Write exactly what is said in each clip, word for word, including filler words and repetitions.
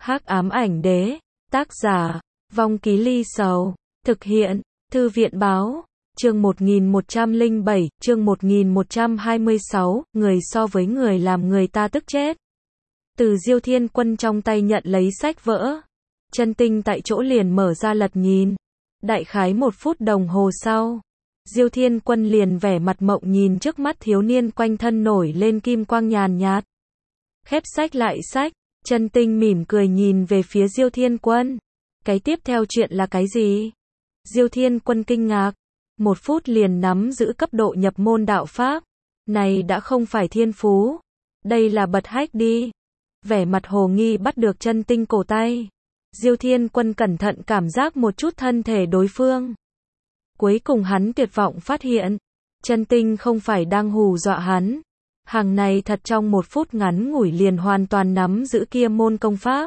Hắc ám ảnh đế, tác giả, Vong Ký Ly Sầu, thực hiện, Thư viện báo, chương một nghìn một trăm lẻ bảy, chương một nghìn một trăm hai mươi sáu, người so với người làm người ta tức chết. Từ Diêu Thiên Quân trong tay nhận lấy sách vỡ. Chân Tinh tại chỗ liền mở ra lật nhìn. Đại khái một phút đồng hồ sau, Diêu Thiên Quân liền vẻ mặt mộng nhìn trước mắt thiếu niên quanh thân nổi lên kim quang nhàn nhạt. Khép sách lại sách, Chân Tinh mỉm cười nhìn về phía Diêu Thiên Quân. Cái tiếp theo chuyện là cái gì? Diêu Thiên Quân kinh ngạc. Một phút liền nắm giữ cấp độ nhập môn đạo pháp. Này đã không phải thiên phú. Đây là bật hách đi. Vẻ mặt hồ nghi bắt được Chân Tinh cổ tay. Diêu Thiên Quân cẩn thận cảm giác một chút thân thể đối phương. Cuối cùng hắn tuyệt vọng phát hiện. Chân Tinh không phải đang hù dọa hắn. Hàng này thật trong một phút ngắn ngủi liền hoàn toàn nắm giữ kia môn công pháp.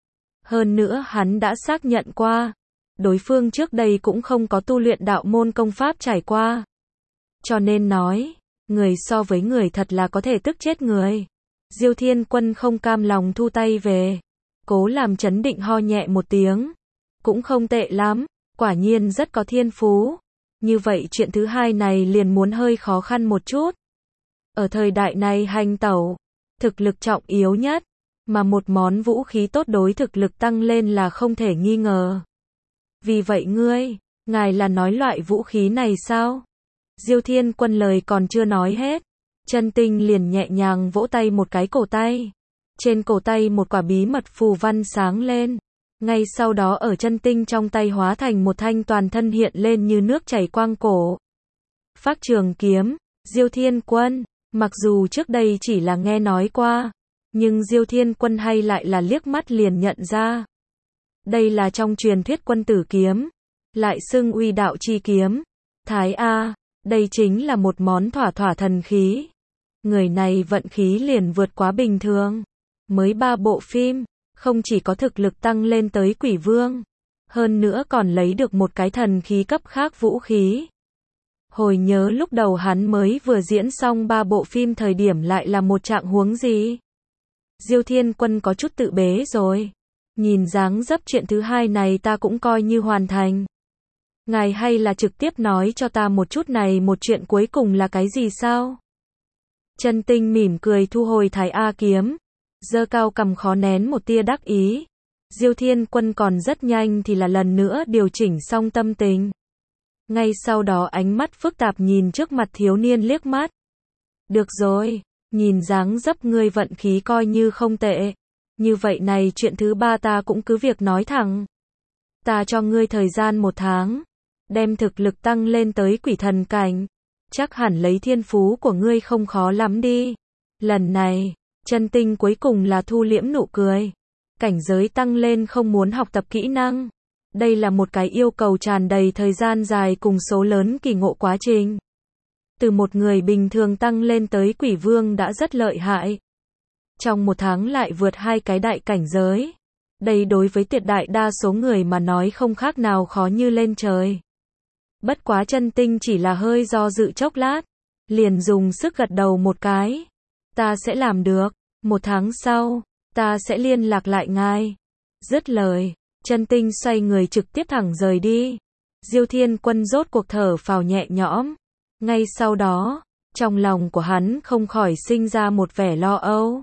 Hơn nữa hắn đã xác nhận qua. Đối phương trước đây cũng không có tu luyện đạo môn công pháp trải qua. Cho nên nói, người so với người thật là có thể tức chết người. Diêu Thiên Quân không cam lòng thu tay về. Cố làm trấn định ho nhẹ một tiếng. Cũng không tệ lắm, quả nhiên rất có thiên phú. Như vậy chuyện thứ hai này liền muốn hơi khó khăn một chút. Ở thời đại này hành tẩu, thực lực trọng yếu nhất, mà một món vũ khí tốt đối thực lực tăng lên là không thể nghi ngờ. Vì vậy ngươi, ngài là nói loại vũ khí này sao? Diêu Thiên Quân lời còn chưa nói hết. Chân Tinh liền nhẹ nhàng vỗ tay một cái cổ tay. Trên cổ tay một quả bí mật phù văn sáng lên. Ngay sau đó ở Chân Tinh trong tay hóa thành một thanh toàn thân hiện lên như nước chảy quang cổ. Phác Trường Kiếm, Diêu Thiên Quân, mặc dù trước đây chỉ là nghe nói qua, nhưng Diêu Thiên Quân hay lại là liếc mắt liền nhận ra. Đây là trong truyền thuyết quân tử kiếm, lại xưng uy đạo chi kiếm. Thái A, đây chính là một món thỏa thỏa thần khí. Người này vận khí liền vượt quá bình thường. Mới ba bộ phim, không chỉ có thực lực tăng lên tới quỷ vương, hơn nữa còn lấy được một cái thần khí cấp khác vũ khí. Hồi nhớ lúc đầu hắn mới vừa diễn xong ba bộ phim thời điểm lại là một trạng huống gì? Diêu Thiên Quân có chút tự bế rồi. Nhìn dáng dấp chuyện thứ hai này ta cũng coi như hoàn thành. Ngài hay là trực tiếp nói cho ta một chút này một chuyện cuối cùng là cái gì sao? Chân Tinh mỉm cười thu hồi Thái A kiếm. Giơ cao cầm khó nén một tia đắc ý. Diêu Thiên Quân còn rất nhanh thì là lần nữa điều chỉnh xong tâm tình. Ngay sau đó ánh mắt phức tạp nhìn trước mặt thiếu niên liếc mắt. Được rồi, nhìn dáng dấp ngươi vận khí coi như không tệ. Như vậy này chuyện thứ ba ta cũng cứ việc nói thẳng. Ta cho ngươi thời gian một tháng. Đem thực lực tăng lên tới quỷ thần cảnh. Chắc hẳn lấy thiên phú của ngươi không khó lắm đi. Lần này, Chân Tinh cuối cùng là thu liễm nụ cười. Cảnh giới tăng lên không muốn học tập kỹ năng. Đây là một cái yêu cầu tràn đầy thời gian dài cùng số lớn kỳ ngộ quá trình. Từ một người bình thường tăng lên tới quỷ vương đã rất lợi hại. Trong một tháng lại vượt hai cái đại cảnh giới. Đây đối với tuyệt đại đa số người mà nói không khác nào khó như lên trời. Bất quá Chân Tinh chỉ là hơi do dự chốc lát. Liền dùng sức gật đầu một cái. Ta sẽ làm được. Một tháng sau, ta sẽ liên lạc lại ngài. Dứt lời, Chân Tinh xoay người trực tiếp thẳng rời đi. Diêu Thiên Quân rốt cuộc thở phào nhẹ nhõm. Ngay sau đó, trong lòng của hắn không khỏi sinh ra một vẻ lo âu.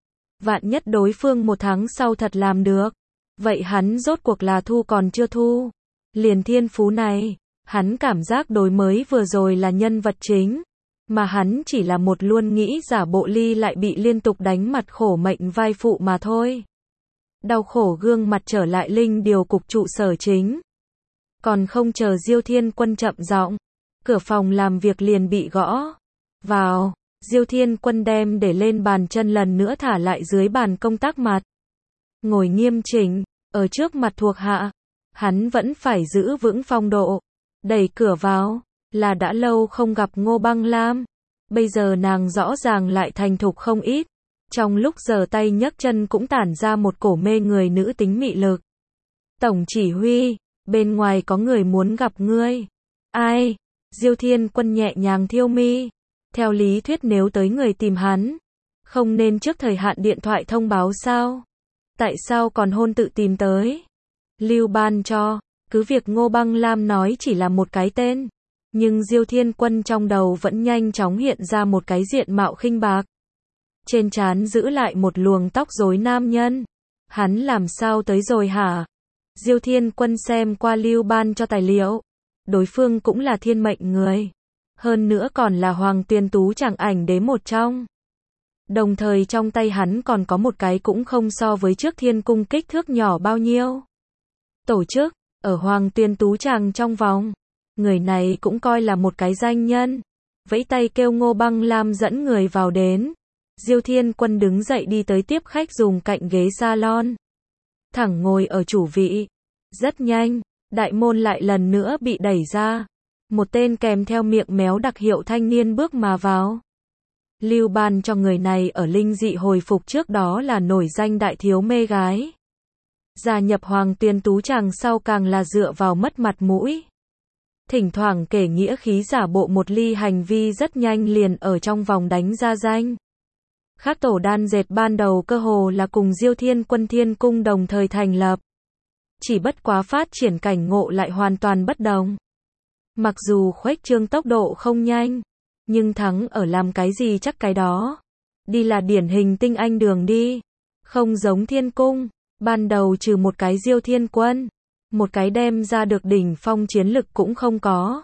Vạn nhất đối phương một tháng sau thật làm được. Vậy hắn rốt cuộc là thu còn chưa thu. Liền thiên phú này, hắn cảm giác đối mới vừa rồi là nhân vật chính. Mà hắn chỉ là một luôn nghĩ giả bộ ly lại bị liên tục đánh mặt khổ mệnh vai phụ mà thôi. Đau khổ gương mặt trở lại linh điều cục trụ sở chính. Còn không chờ Diêu Thiên Quân chậm giọng, cửa phòng làm việc liền bị gõ. Vào, Diêu Thiên Quân đem để lên bàn chân lần nữa thả lại dưới bàn công tác mặt. Ngồi nghiêm chỉnh, ở trước mặt thuộc hạ. Hắn vẫn phải giữ vững phong độ. Đẩy cửa vào, là đã lâu không gặp Ngô Băng Lam. Bây giờ nàng rõ ràng lại thành thục không ít. Trong lúc giở tay nhấc chân cũng tản ra một cổ mê người nữ tính mị lực. Tổng chỉ huy, bên ngoài có người muốn gặp ngươi. Ai? Diêu Thiên Quân nhẹ nhàng thiêu mi. Theo lý thuyết nếu tới người tìm hắn, không nên trước thời hạn điện thoại thông báo sao? Tại sao còn hôn tự tìm tới? Lưu Ban Cho, cứ việc Ngô Băng Lam nói chỉ là một cái tên, nhưng Diêu Thiên Quân trong đầu vẫn nhanh chóng hiện ra một cái diện mạo khinh bạc. Trên trán giữ lại một luồng tóc rối nam nhân. Hắn làm sao tới rồi hả? Diêu Thiên Quân xem qua Lưu Ban Cho tài liệu. Đối phương cũng là thiên mệnh người. Hơn nữa còn là Hoàng Tuyền Tú Tràng ảnh đế một trong. Đồng thời trong tay hắn còn có một cái cũng không so với trước thiên cung kích thước nhỏ bao nhiêu. Tổ chức, ở Hoàng Tuyền Tú Tràng trong vòng. Người này cũng coi là một cái danh nhân. Vẫy tay kêu Ngô Băng Lam dẫn người vào đến. Diêu Thiên Quân đứng dậy đi tới tiếp khách dùng cạnh ghế salon. Thẳng ngồi ở chủ vị. Rất nhanh, đại môn lại lần nữa bị đẩy ra. Một tên kèm theo miệng méo đặc hiệu thanh niên bước mà vào. Lưu Ban Cho người này ở linh dị hồi phục trước đó là nổi danh đại thiếu mê gái. Gia nhập Hoàng Tuyền Tú Tràng sau càng là dựa vào mất mặt mũi. Thỉnh thoảng kể nghĩa khí giả bộ một ly hành vi rất nhanh liền ở trong vòng đánh ra danh. Khác tổ đan dệt ban đầu cơ hồ là cùng Diêu Thiên Quân Thiên Cung đồng thời thành lập. Chỉ bất quá phát triển cảnh ngộ lại hoàn toàn bất đồng. Mặc dù khuếch trương tốc độ không nhanh, nhưng thắng ở làm cái gì chắc cái đó. Đi là điển hình tinh anh đường đi. Không giống Thiên Cung, ban đầu trừ một cái Diêu Thiên Quân, một cái đem ra được đỉnh phong chiến lực cũng không có.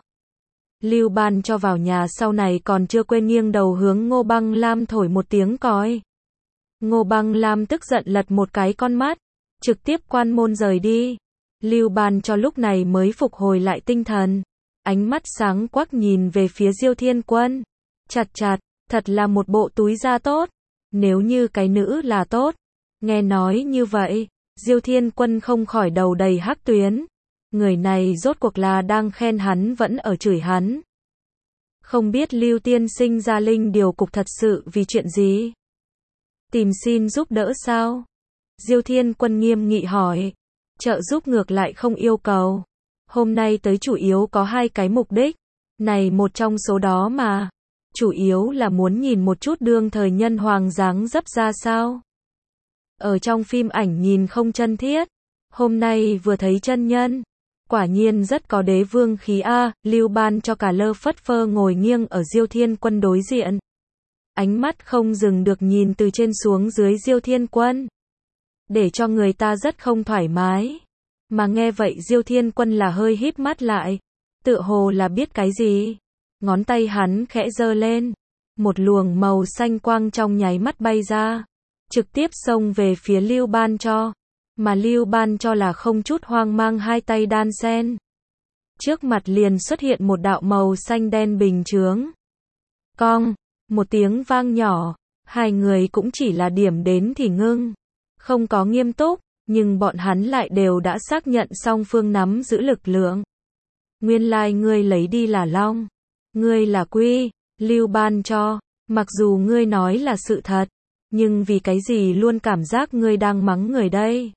Lưu Ban Cho vào nhà sau này còn chưa quên nghiêng đầu hướng Ngô Băng Lam thổi một tiếng còi. Ngô Băng Lam tức giận lật một cái con mắt, trực tiếp quan môn rời đi. Lưu Ban Cho lúc này mới phục hồi lại tinh thần, ánh mắt sáng quắc nhìn về phía Diêu Thiên Quân. Chặt chặt, thật là một bộ túi da tốt. Nếu như cái nữ là tốt. Nghe nói như vậy, Diêu Thiên Quân không khỏi đầu đầy hắc tuyến. Người này rốt cuộc là đang khen hắn vẫn ở chửi hắn. Không biết Lưu tiên sinh ra linh điều cục thật sự vì chuyện gì? Tìm xin giúp đỡ sao? Diêu Thiên Quân nghiêm nghị hỏi. Trợ giúp ngược lại không yêu cầu. Hôm nay tới chủ yếu có hai cái mục đích. Này một trong số đó mà. Chủ yếu là muốn nhìn một chút đương thời nhân hoàng dáng dấp ra sao. Ở trong phim ảnh nhìn không chân thiết. Hôm nay vừa thấy chân nhân. Quả nhiên rất có đế vương khí a. Lưu Ban Cho cả lơ phất phơ ngồi nghiêng ở Diêu Thiên Quân đối diện. Ánh mắt không dừng được nhìn từ trên xuống dưới Diêu Thiên Quân. Để cho người ta rất không thoải mái. Mà nghe vậy Diêu Thiên Quân là hơi híp mắt lại. Tựa hồ là biết cái gì. Ngón tay hắn khẽ giơ lên. Một luồng màu xanh quang trong nháy mắt bay ra. Trực tiếp xông về phía Lưu Ban Cho. Mà Lưu Ban Cho là không chút hoang mang hai tay đan sen. Trước mặt liền xuất hiện một đạo màu xanh đen bình chướng. Cong, một tiếng vang nhỏ. Hai người cũng chỉ là điểm đến thì ngưng. Không có nghiêm túc, nhưng bọn hắn lại đều đã xác nhận song phương nắm giữ lực lượng. Nguyên lai like ngươi lấy đi là long. Ngươi là quy, Lưu Ban Cho. Mặc dù ngươi nói là sự thật, nhưng vì cái gì luôn cảm giác ngươi đang mắng người đây?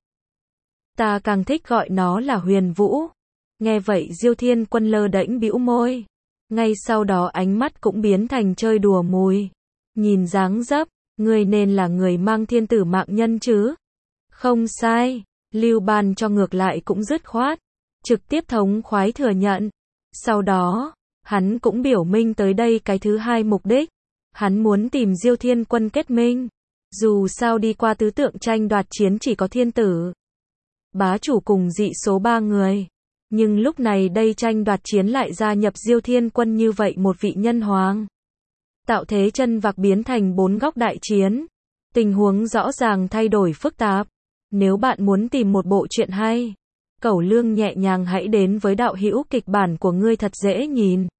Ta càng thích gọi nó là Huyền Vũ. Nghe vậy Diêu Thiên Quân lơ đễnh bĩu môi. Ngay sau đó ánh mắt cũng biến thành chơi đùa mùi. Nhìn dáng dấp, ngươi nên là người mang thiên tử mạng nhân chứ? Không sai, Lưu Ban Cho ngược lại cũng dứt khoát. Trực tiếp thống khoái thừa nhận. Sau đó, hắn cũng biểu minh tới đây cái thứ hai mục đích. Hắn muốn tìm Diêu Thiên Quân kết minh. Dù sao đi qua tứ tượng tranh đoạt chiến chỉ có thiên tử, bá chủ cùng dị số ba người. Nhưng lúc này đây tranh đoạt chiến lại gia nhập Diêu Thiên Quân như vậy một vị nhân hoàng. Tạo thế chân vạc biến thành bốn góc đại chiến. Tình huống rõ ràng thay đổi phức tạp. Nếu bạn muốn tìm một bộ truyện hay, cẩu lương nhẹ nhàng hãy đến với đạo hữu kịch bản của ngươi thật dễ nhìn.